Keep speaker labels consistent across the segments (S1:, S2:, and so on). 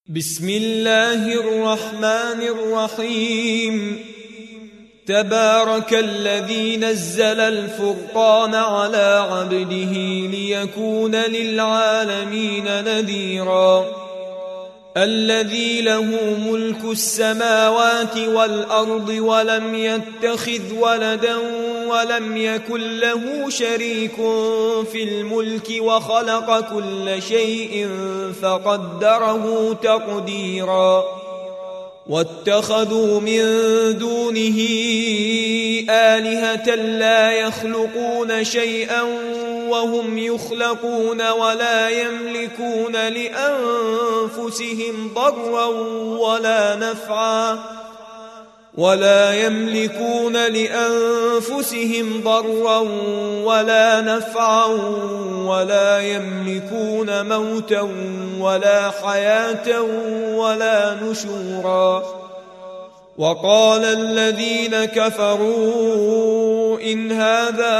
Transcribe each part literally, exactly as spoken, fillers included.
S1: بسم الله الرحمن الرحيم. تبارك الذي نزل الفرقان على عبده ليكون للعالمين نذيرا. الذي له ملك السماوات والأرض ولم يتخذ ولدا ولم يكن له شريك في الملك وخلق كل شيء فقدره تقديرا. واتخذوا من دونه آلهة لا يخلقون شيئا وهم يخلقون ولا يملكون لأنفسهم ضرا ولا نفعا ولا يملكون لأنفسهم ضرا ولا نفعا ولا يملكون موتا ولا حياة ولا نشورا. وقال الذين كفروا إن هذا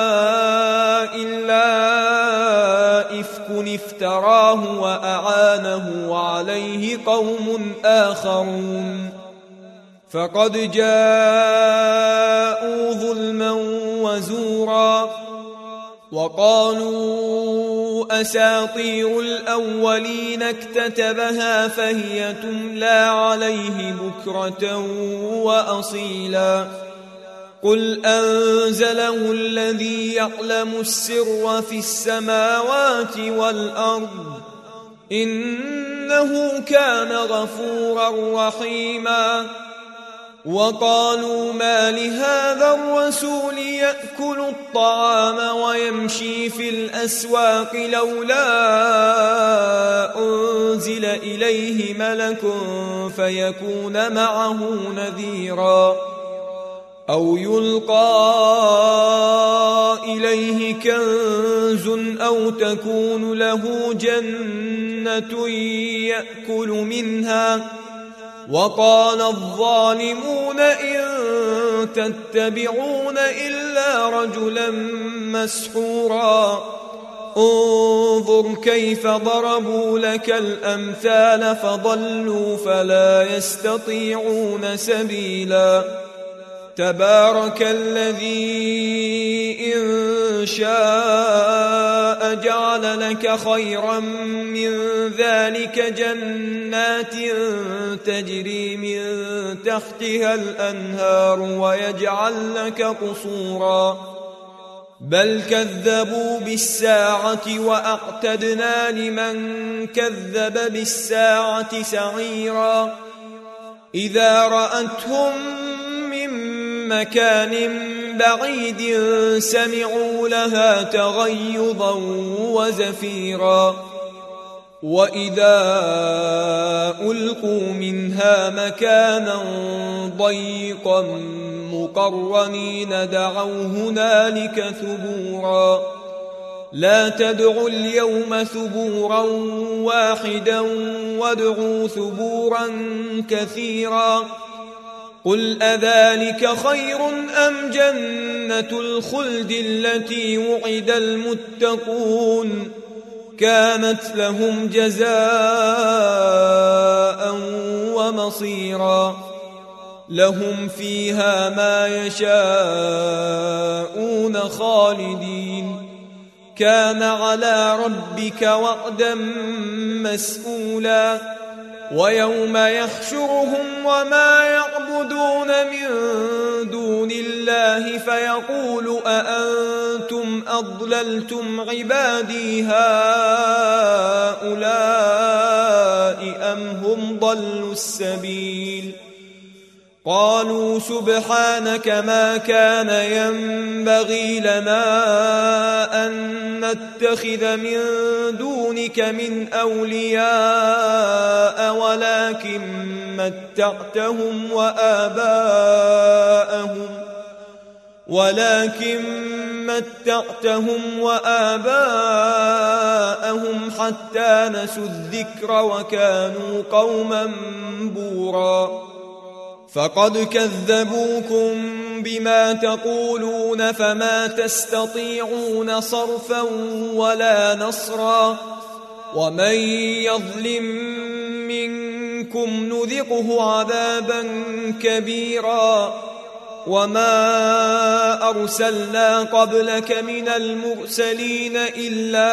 S1: إلا إفك افتراه وأعانه عليه قوم آخرون فقد جاءوا ظلما وزورا. وقالوا أساطير الأولين اكتتبها فهي تملى عليه بكرة وأصيلا. قل أنزله الذي يعلم السر في السماوات والأرض إنه كان غفورا رحيما. وقالوا ما لهذا الرسول يأكل الطعام ويمشي في الأسواق لولا أنزل إليه ملك فيكون معه نذيرا أو يلقى إليه كنز أو تكون له جنة يأكل منها. وقال الظالمون إن تتبعون إلا رجلا مسحورا. انظر كيف ضربوا لك الأمثال فضلوا فلا يستطيعون سبيلا. تبارك الذي إن شاء جعل لك خيرا من ذلك جنات تجري من تحتها الأنهار ويجعل لك قصورا. بل كذبوا بالساعة وأعتدنا لمن كذب بالساعة سعيرا. إذا رأتهم مكان بعيد سمعوا لها تغيظا وزفيرا. وإذا ألقوا منها مكانا ضيقا مقرنين دعوا هنالك ثبورا. لا تدعوا اليوم ثبورا واحدا وادعوا ثبورا كثيرا. قل أذلك خير أم جنة الخلد التي وعد المتقون كانت لهم جزاء ومصيرا. لهم فيها ما يشاءون خالدين كان على ربك وعدا مسئولا. ويوم يحشرهم وما يعبدون من دون الله فيقول أأنتم أضللتم عبادي هؤلاء أم هم ضلوا السبيل. قالوا سبحانك ما كان ينبغي لنا أن نتخذ من دونك من أولياء ولكن متعتهم وآباءهم ولكن متعتهم وآباءهم حتى نسوا الذكر وكانوا قوما بورا. فقد كذبوكم بما تقولون فما تستطيعون صرفا ولا نصرا ومن يظلم منكم منكم نذقه عذابا كبيرا وما أرسلنا قبلك من المرسلين إلا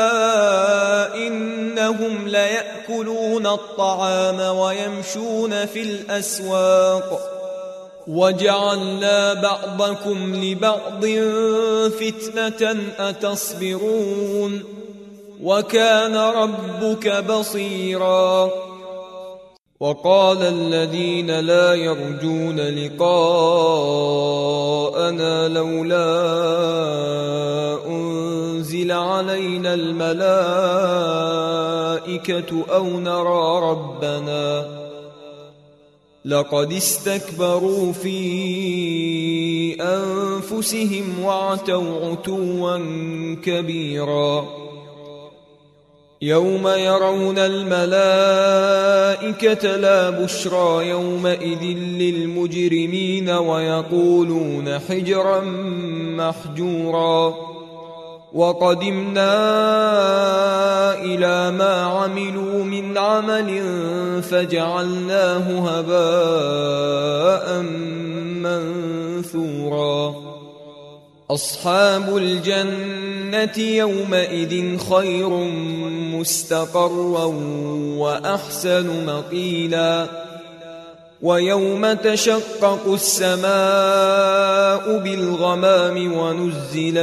S1: إنهم ليأكلون الطعام ويمشون في الأسواق وجعلنا بعضكم لبعض فتنة أتصبرون وكان ربك بصيرا. وقال الذين لا يرجون لقاءنا لولا أنزل علينا الملائكة أو نرى ربنا لقد استكبروا في أنفسهم وعتوا عتوا كبيرا. يوم يرون الملائكة لا بشرى يومئذ للمجرمين ويقولون حجرا محجورا. وقدمنا إلى ما عملوا من عمل فجعلناه هباء منثورا. أصحاب الجنة يومئذ خير مستقرا وأحسن مقيلا. ويوم تشقق السماء بالغمام ونزل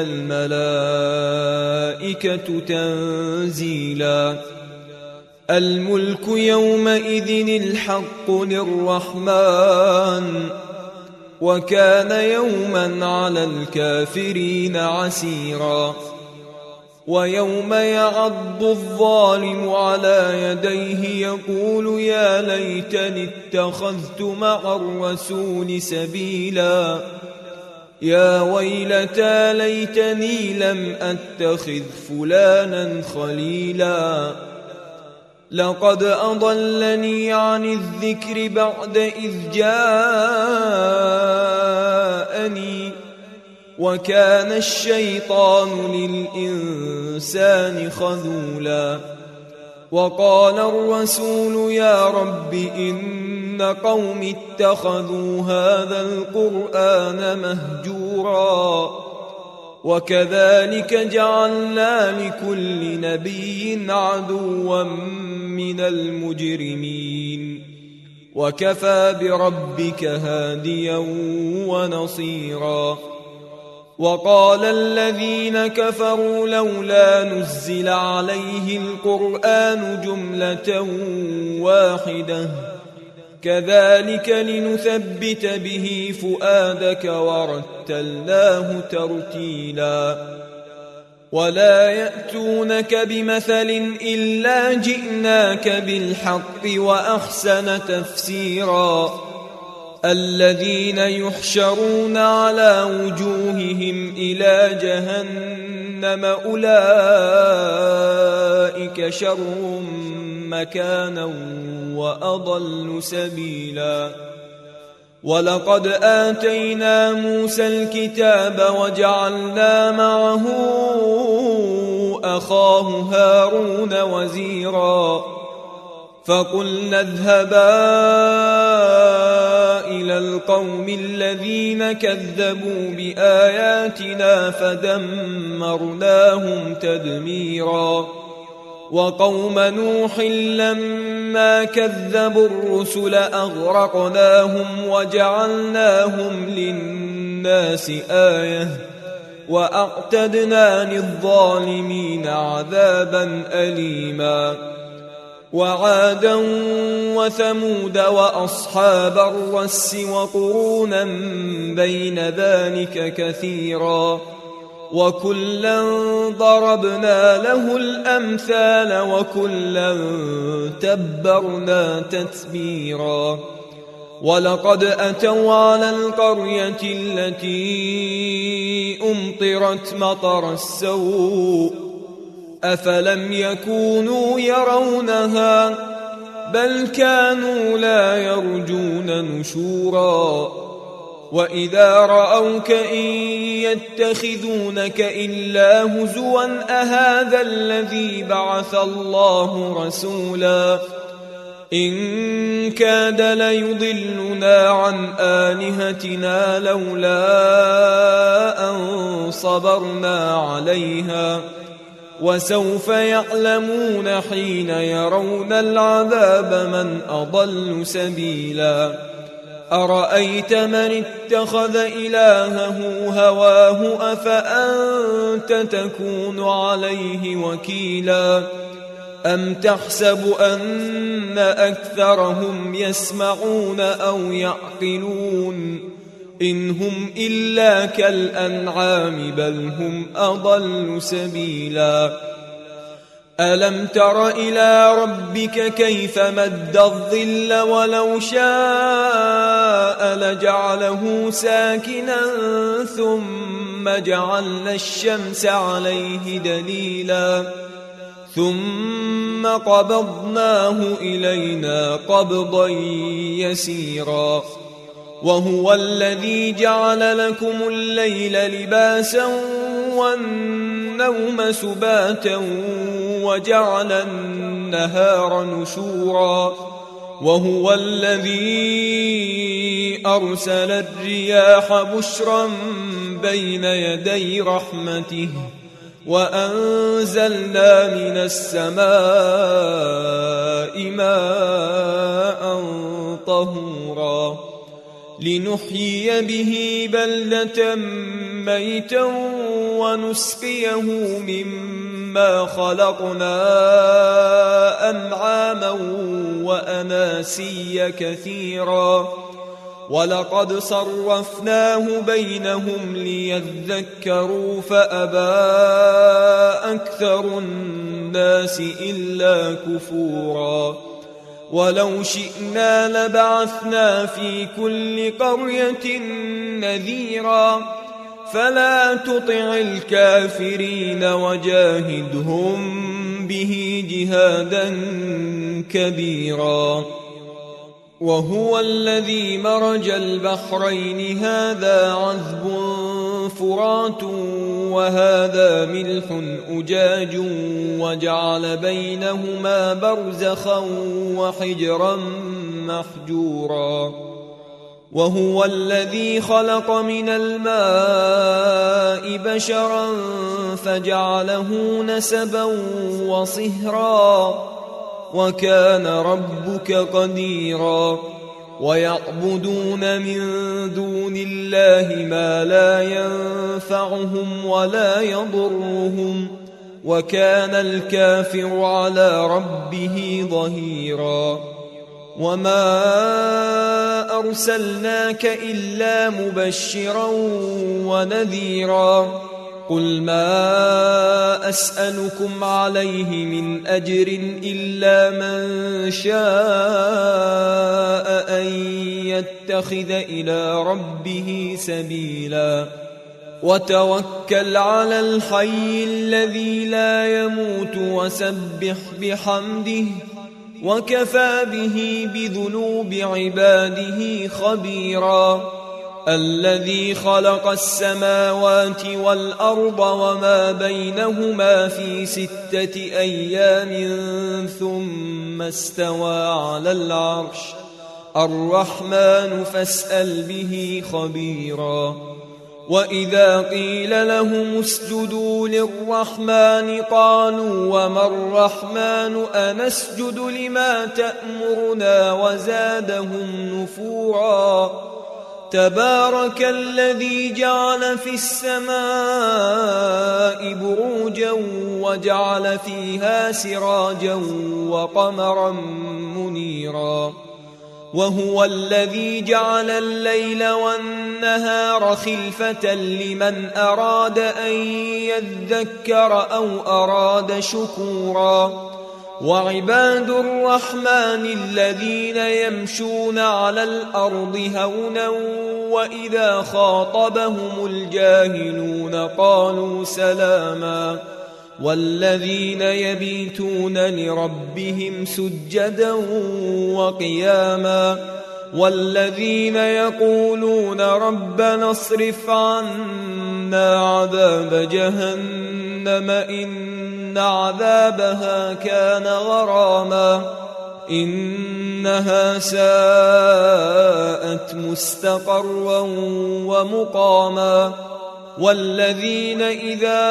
S1: الملائكة تنزيلا. الملك يومئذ الحق للرحمن وكان يوما على الكافرين عسيرا. ويوم يعض الظالم على يديه يقول يا ليتني اتخذت مع الرسول سبيلا. يا ويلتى ليتني لم أتخذ فلانا خليلا. لقد أضلني عن الذكر بعد إذ جاءني وكان الشيطان للإنسان خذولا. وقال الرسول يا رب إن قوم اتخذوا هذا القرآن مهجورا. وكذلك جعلنا لكل نبي عدوا من المجرمين وكفى بربك هاديا ونصيرا. وقال الذين كفروا لولا نزل عليه القرآن جملة واحدة كذلك لنثبت به فؤادك ورتلناه ترتيلا. ولا يأتونك بمثل إلا جئناك بالحق وأحسن تفسيرا. الذين يحشرون على وجوههم إلى جهنم أولئك شر مكانا وأضل سبيلا. ولقد آتينا موسى الكتاب وجعلنا معه أخاه هارون وزيرا. فقلنا اذهبا إلى القوم الذين كذبوا بآياتنا فدمرناهم تدميرا. وقوم نوح لما كذبوا الرسل أغرقناهم وجعلناهم للناس آية وأعتدنا للظالمين عذابا أليما. وعادا وثمود وأصحاب الرس وقرونا بين ذلك كثيرا. وكلا ضربنا له الأمثال وكلا تبرنا تتبيرا. ولقد أتوا على القرية التي أمطرت مطر السوء أفلم يكونوا يرونها بل كانوا لا يرجون نشورا. وإذا رأوك إن يتخذونك إلا هزوا أهذا الذي بعث الله رسولا إن كاد ليضلنا عن آلهتنا لولا أن صبرنا عليها وسوف يعلمون حين يرون العذاب من أضل سبيلا أرأيت من اتخذ إلهه هواه أفأنت تكون عليه وكيلا أم تحسب أن أكثرهم يسمعون أو يعقلون إن هم إلا كالأنعام بل هم أضل سبيلا ألم تر إلى ربك كيف مد الظل ولو شاء لجعله ساكنا ثم جعلنا الشمس عليه دليلا ثم قبضناه إلينا قبضا يسيرا وهو الذي جعل لكم الليل لباسا والنوم سباتا وجعل النهار نشورا وهو الذي أرسل الرياح بشرا بين يدي رحمته وأنزلنا من السماء ماء طهورا لنحيي به بلدة ميتا ونسقيه مما خلقنا أنعاما وأناسيا كثيرا ولقد صرفناه بينهم ليذكروا فأبى أكثر الناس إلا كفورا ولو شئنا لبعثنا في كل قرية نذيرا فلا تطع الكافرين وجاهدهم به جهادا كبيرا وهو الذي مرج البحرين هذا عذب فرات وهذا ملح أجاج وجعل بينهما برزخا وحجرا محجورا وهو الذي خلق من الماء بشرا فجعله نسبا وصهرا وكان ربك قديرا ويعبدون من دون الله ما لا ينفعهم ولا يضرهم وكان الكافر على ربه ظهيرا وما أرسلناك إلا مبشرا ونذيرا قل ما أسألكم عليه من أجر إلا من شاء أن يتخذ إلى ربه سبيلا وتوكل على الحي الذي لا يموت وسبح بحمده وكفى به بذنوب عباده خبيرا الذي خلق السماوات والأرض وما بينهما في ستة أيام ثم استوى على العرش الرحمن فاسأل به خبيرا وإذا قيل لهم اسجدوا للرحمن قالوا وما الرحمن أنسجد لما تأمرنا وزادهم نفورا تبارك الذي جعل في السماء بروجا وجعل فيها سراجا وقمرا منيرا وهو الذي جعل الليل والنهار خلفة لمن أراد أن يذكر أو أراد شكورا وعباد الرحمن الذين يمشون على الأرض هونا وإذا خاطبهم الجاهلون قالوا سلاما والذين يبيتون لربهم سجدا وقياما والذين يقولون ربنا اصرف عنا عذاب جهنم إن عذابها كان غراما إنها ساءت مستقرا ومقاما والذين إذا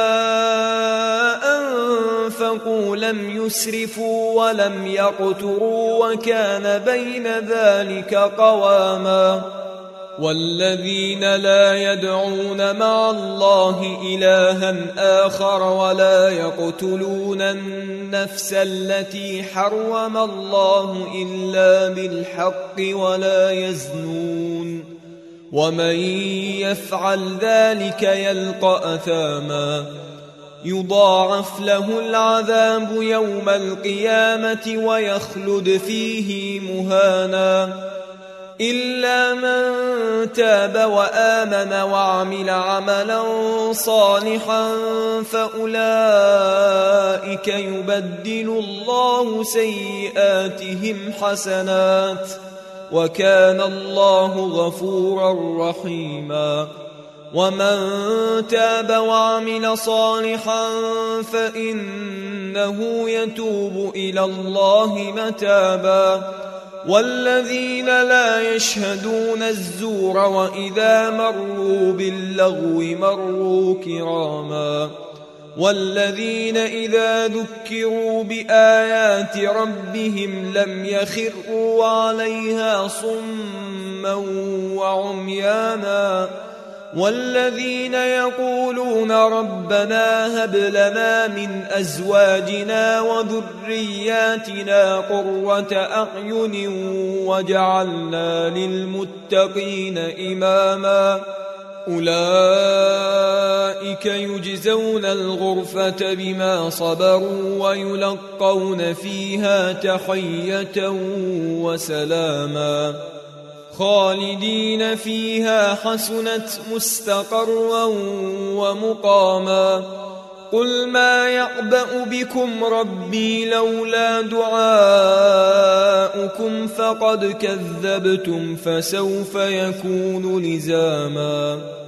S1: أنفقوا لم يسرفوا ولم يقتروا وكان بين ذلك قواما والذين لا يدعون مع الله إلها آخر ولا يقتلون النفس التي حرم الله إلا بالحق ولا يزنون ومن يفعل ذلك يلقى أثاما يضاعف له العذاب يوم القيامة ويخلد فيه مهانا إلا من تاب وآمن وعمل عملا صالحا فأولئك يبدل الله سيئاتهم حسنات وكان الله غفورا رحيما ومن تاب وعمل صالحا فإنه يتوب إلى الله متابا والذين لا يشهدون الزور وإذا مروا باللغو مروا كراما والذين إذا ذكروا بآيات ربهم لم يخروا عليها صما وعميانا والذين يقولون ربنا هب لنا من أزواجنا وذرياتنا قرة أعين وجعلنا للمتقين إماما أولئك يجزون الغرفة بما صبروا ويلقون فيها تحية وسلاما خالدين فيها حسنت مستقرا ومقاما قل ما يعبأ بكم ربي لولا دعاؤكم فقد كذبتم فسوف يكون لزاما